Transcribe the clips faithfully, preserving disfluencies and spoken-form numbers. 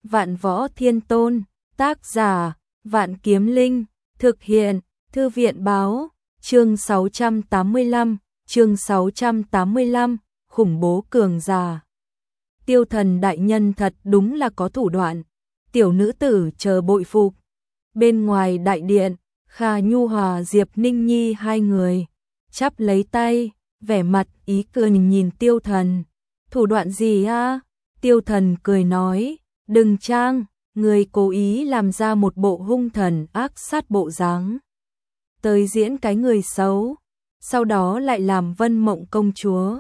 Vạn Võ Thiên Tôn, tác giả, Vạn Kiếm Linh, thực hiện, Thư viện báo, chương sáu trăm tám mươi lăm, chương sáu trăm tám mươi lăm, khủng bố cường giả. Tiêu Thần đại nhân thật đúng là có thủ đoạn, tiểu nữ tử chờ bội phục. Bên ngoài đại điện, Kha Nhu Hòa Diệp Ninh Nhi hai người, chắp lấy tay, vẻ mặt ý cười nhìn Tiêu Thần. Thủ đoạn gì a? Tiêu Thần cười nói, đừng trang, người cố ý làm ra một bộ hung thần ác sát bộ dáng. Tới diễn cái người xấu, sau đó lại làm Vân Mộng công chúa.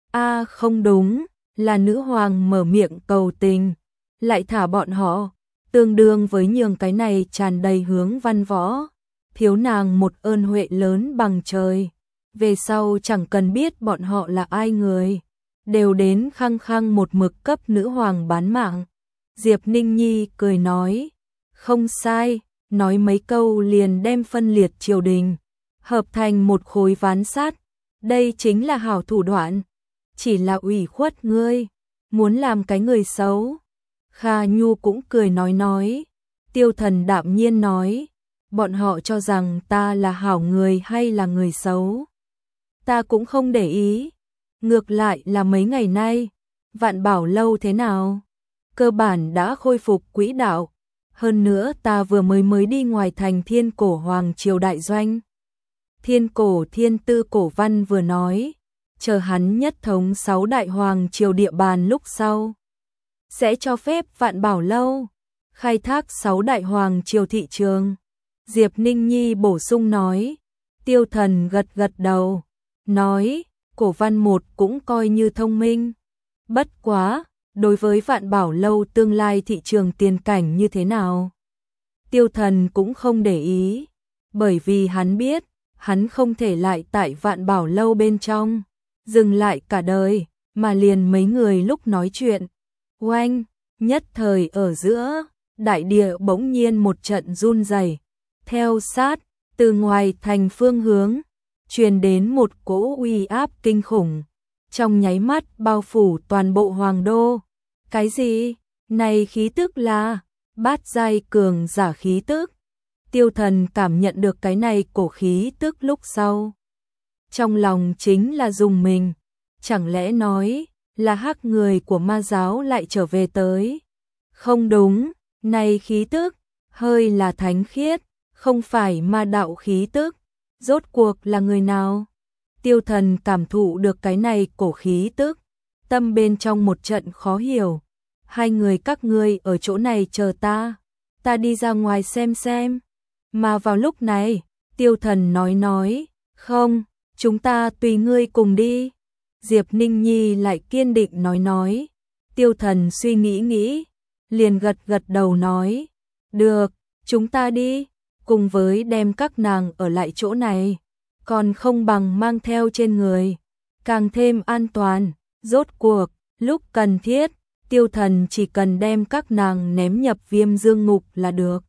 A không đúng, là nữ hoàng mở miệng cầu tình, lại thả bọn họ, tương đương với nhường cái này tràn đầy hướng văn võ, thiếu nàng một ơn huệ lớn bằng trời. Về sau chẳng cần biết bọn họ là ai người, đều đến khăng khăng một mực cấp nữ hoàng bán mạng. Diệp Ninh Nhi cười nói, không sai, nói mấy câu liền đem phân liệt triều đình, hợp thành một khối ván sát, đây chính là hảo thủ đoạn, chỉ là ủy khuất ngươi, muốn làm cái người xấu. Kha Nhu cũng cười nói nói, Tiêu Thần đạm nhiên nói, bọn họ cho rằng ta là hảo người hay là người xấu, ta cũng không để ý, ngược lại là mấy ngày nay, Vạn Bảo Lâu thế nào? Cơ bản đã khôi phục quỹ đạo, hơn nữa ta vừa mới mới đi ngoài thành Thiên Cổ Hoàng Triều đại doanh. Thiên Cổ Thiên Tư Cổ Văn vừa nói, chờ hắn nhất thống sáu đại hoàng triều địa bàn lúc sau, sẽ cho phép Vạn Bảo Lâu khai thác sáu đại hoàng triều thị trường. Diệp Ninh Nhi bổ sung nói. Tiêu Thần gật gật đầu, nói, Cổ Văn một cũng coi như thông minh. Bất quá, đối với Vạn Bảo Lâu tương lai thị trường tiền cảnh như thế nào, Tiêu Thần cũng không để ý, bởi vì hắn biết, hắn không thể lại tại Vạn Bảo Lâu bên trong dừng lại cả đời, mà liền mấy người lúc nói chuyện, oanh, nhất thời ở giữa, đại địa bỗng nhiên một trận run rẩy, theo sát, từ ngoài thành phương hướng, truyền đến một cỗ uy áp kinh khủng, trong nháy mắt bao phủ toàn bộ hoàng đô. Cái gì? Này khí tức là bát giai cường giả khí tức. Tiêu Thần cảm nhận được cái này cổ khí tức lúc sau, trong lòng chính là dùng mình, chẳng lẽ nói là hắc người của ma giáo lại trở về tới? Không đúng, này khí tức hơi là thánh khiết, không phải ma đạo khí tức, rốt cuộc là người nào? Tiêu Thần cảm thụ được cái này cổ khí tức, tâm bên trong một trận khó hiểu. Hai người các ngươi ở chỗ này chờ ta, ta đi ra ngoài xem xem. Mà vào lúc này, Tiêu Thần nói nói, không, chúng ta tùy ngươi cùng đi. Diệp Ninh Nhi lại kiên định nói nói. Tiêu Thần suy nghĩ nghĩ, liền gật gật đầu nói, được, chúng ta đi, cùng với đem các nàng ở lại chỗ này, còn không bằng mang theo trên người, càng thêm an toàn. Rốt cuộc, lúc cần thiết, Tiêu Thần chỉ cần đem các nàng ném nhập Viêm Dương Ngục là được.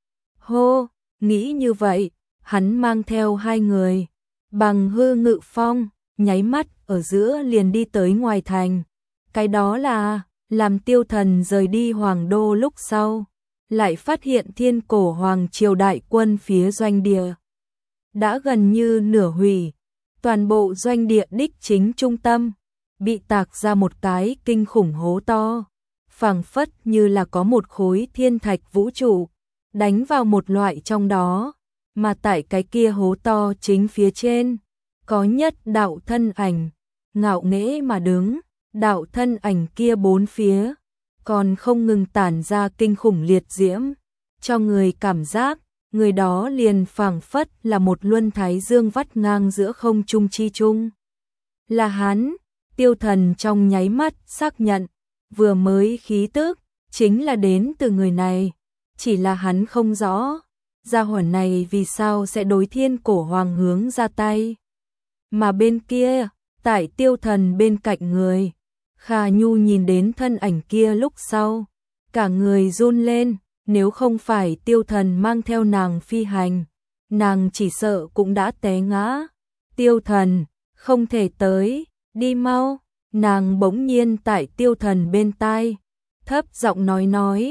Hô, nghĩ như vậy, hắn mang theo hai người, bằng hư ngự phong, nháy mắt ở giữa liền đi tới ngoài thành. Cái đó là, làm Tiêu Thần rời đi hoàng đô lúc sau, lại phát hiện Thiên Cổ Hoàng Triều đại quân phía doanh địa đã gần như nửa hủy, toàn bộ doanh địa đích chính trung tâm bị tạc ra một cái kinh khủng hố to, phảng phất như là có một khối thiên thạch vũ trụ đánh vào một loại trong đó, mà tại cái kia hố to chính phía trên có nhất đạo thân ảnh ngạo nghễ mà đứng. Đạo thân ảnh kia bốn phía còn không ngừng tản ra kinh khủng liệt diễm, cho người cảm giác người đó liền phảng phất là một luân thái dương vắt ngang giữa không trung chi trung. Là hắn. Tiêu Thần trong nháy mắt xác nhận, vừa mới khí tức chính là đến từ người này, chỉ là hắn không rõ gia hỏa này vì sao sẽ đối Thiên Cổ Hoàng hướng ra tay. Mà bên kia, tại Tiêu Thần bên cạnh người, Kha Nhu nhìn đến thân ảnh kia lúc sau, cả người run lên, nếu không phải Tiêu Thần mang theo nàng phi hành, nàng chỉ sợ cũng đã té ngã. Tiêu Thần, không thể tới, đi mau. Nàng bỗng nhiên tại Tiêu Thần bên tai, thấp giọng nói nói,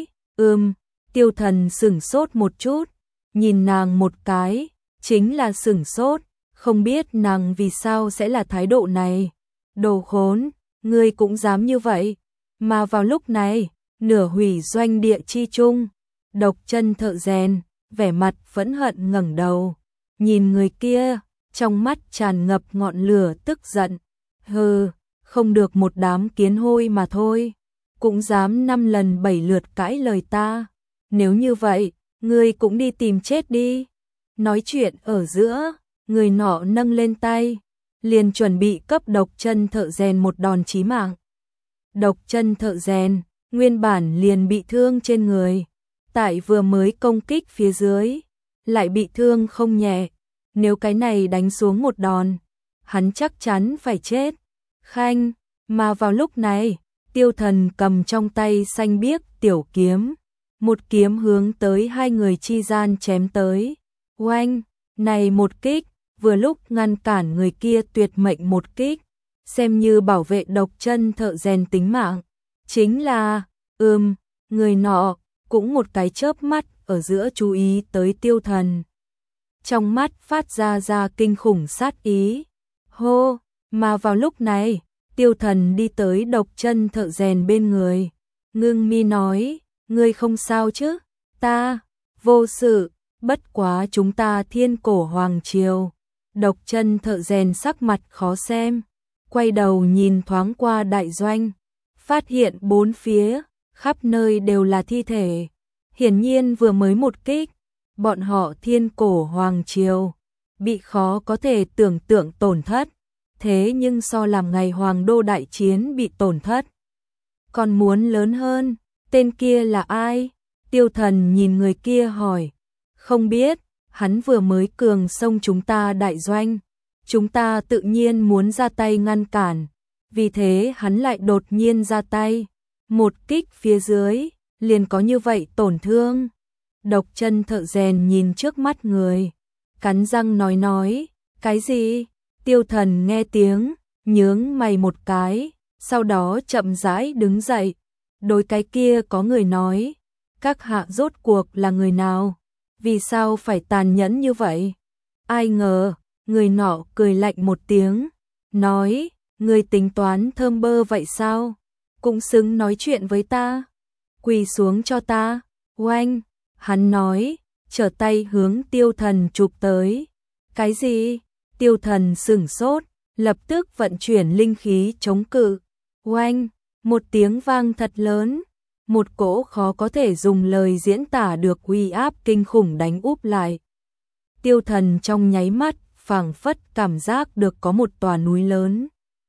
Ừm, Tiêu Thần sửng sốt một chút, nhìn nàng một cái, chính là sửng sốt, không biết nàng vì sao sẽ là thái độ này. Đồ khốn, ngươi cũng dám như vậy. Mà vào lúc này, nửa hủy doanh địa chi chung, Độc Chân thợ rèn, vẻ mặt phẫn hận ngẩng đầu, nhìn người kia, trong mắt tràn ngập ngọn lửa tức giận. Hừ, không được một đám kiến hôi mà thôi, cũng dám năm lần bảy lượt cãi lời ta. Nếu như vậy, ngươi cũng đi tìm chết đi. Nói chuyện ở giữa, người nọ nâng lên tay, liền chuẩn bị cấp Độc Chân thợ rèn một đòn chí mạng. Độc Chân thợ rèn, nguyên bản liền bị thương trên người, tại vừa mới công kích phía dưới, lại bị thương không nhẹ. Nếu cái này đánh xuống một đòn, hắn chắc chắn phải chết. Khanh, mà vào lúc này, Tiêu Thần cầm trong tay xanh biếc tiểu kiếm, một kiếm hướng tới hai người chi gian chém tới. Oanh, này một kích, vừa lúc ngăn cản người kia tuyệt mệnh một kích, xem như bảo vệ Độc Chân thợ rèn tính mạng. Chính là, ừm, người nọ cũng một cái chớp mắt ở giữa chú ý tới Tiêu Thần. Trong mắt phát ra ra kinh khủng sát ý. Hô, mà vào lúc này, Tiêu Thần đi tới Độc Chân thợ rèn bên người, ngưng mi nói, ngươi không sao chứ? Ta, vô sự, bất quá chúng ta Thiên Cổ Hoàng Triều. Độc Chân thợ rèn sắc mặt khó xem, quay đầu nhìn thoáng qua đại doanh, phát hiện bốn phía, khắp nơi đều là thi thể. Hiển nhiên vừa mới một kích, bọn họ Thiên Cổ Hoàng Triều bị khó có thể tưởng tượng tổn thất, thế nhưng so làm ngày Hoàng Đô đại chiến bị tổn thất còn muốn lớn hơn. Tên kia là ai? Tiêu Thần nhìn người kia hỏi. Không biết, hắn vừa mới cường xông chúng ta đại doanh, chúng ta tự nhiên muốn ra tay ngăn cản, vì thế hắn lại đột nhiên ra tay, một kích phía dưới, liền có như vậy tổn thương. Độc Chân thợ rèn nhìn trước mắt người, cắn răng nói nói, cái gì? Tiêu Thần nghe tiếng, nhướng mày một cái, sau đó chậm rãi đứng dậy, đối cái kia có người nói, các hạ rốt cuộc là người nào? Vì sao phải tàn nhẫn như vậy? Ai ngờ, người nọ cười lạnh một tiếng, nói, người tính toán thơm bơ vậy sao? Cũng xứng nói chuyện với ta? Quỳ xuống cho ta. Oanh, hắn nói, trở tay hướng Tiêu Thần chụp tới. Cái gì? Tiêu Thần sửng sốt, lập tức vận chuyển linh khí chống cự. Oanh, một tiếng vang thật lớn, một cỗ khó có thể dùng lời diễn tả được uy áp kinh khủng đánh úp lại. Tiêu Thần trong nháy mắt, phảng phất cảm giác được có một tòa núi lớn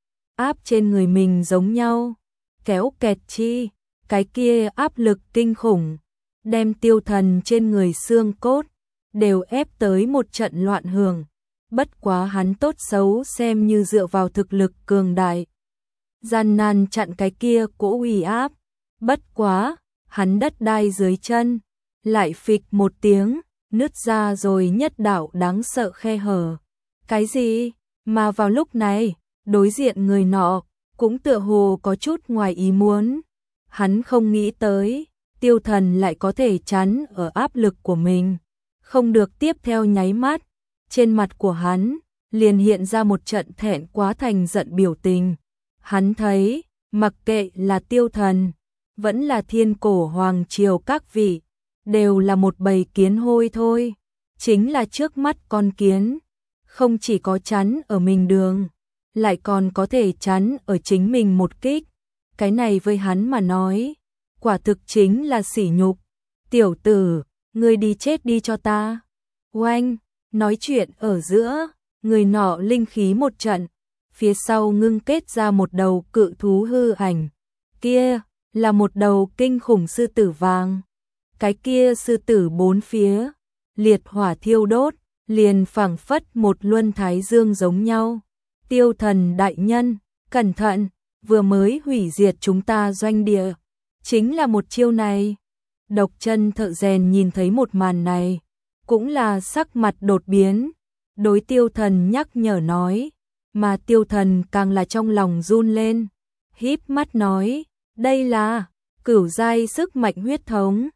áp trên người mình giống nhau, kéo kẹt chi, cái kia áp lực kinh khủng, đem Tiêu Thần trên người xương cốt đều ép tới một trận loạn hưởng. Bất quá hắn tốt xấu xem như dựa vào thực lực cường đại, gian nan chặn cái kia cỗ uy áp. Bất quá, hắn đất đai dưới chân lại phịch một tiếng, nứt ra rồi nhất đạo đáng sợ khe hở. Cái gì? Mà vào lúc này, đối diện người nọ cũng tựa hồ có chút ngoài ý muốn. Hắn không nghĩ tới, Tiêu Thần lại có thể chắn ở áp lực của mình. Không được tiếp theo nháy mắt, trên mặt của hắn liền hiện ra một trận thẹn quá thành giận biểu tình. Hắn thấy, mặc kệ là Tiêu Thần, vẫn là Thiên Cổ Hoàng Triều các vị, đều là một bầy kiến hôi thôi. Chính là trước mắt con kiến, không chỉ có chắn ở mình đường, lại còn có thể chắn ở chính mình một kích. Cái này với hắn mà nói, quả thực chính là sỉ nhục. Tiểu tử, ngươi đi chết đi cho ta. Oanh, nói chuyện ở giữa, người nọ linh khí một trận, phía sau ngưng kết ra một đầu cự thú hư ảnh. Kia là một đầu kinh khủng sư tử vàng. Cái kia sư tử bốn phía, liệt hỏa thiêu đốt, liền phảng phất một luân thái dương giống nhau. Tiêu Thần đại nhân, cẩn thận, vừa mới hủy diệt chúng ta doanh địa, chính là một chiêu này. Độc Chân thợ rèn nhìn thấy một màn này, cũng là sắc mặt đột biến, đối Tiêu Thần nhắc nhở nói, mà Tiêu Thần càng là trong lòng run lên, híp mắt nói, đây là cửu giai sức mạnh huyết thống.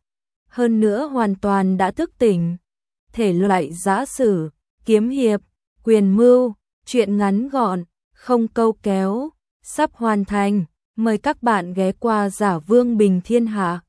hơn nữa hoàn toàn đã thức tỉnh. Thể loại giã sử, kiếm hiệp, quyền mưu, truyện ngắn gọn, không câu kéo, sắp hoàn thành. Mời các bạn ghé qua Giả Vương Bình Thiên Hạ.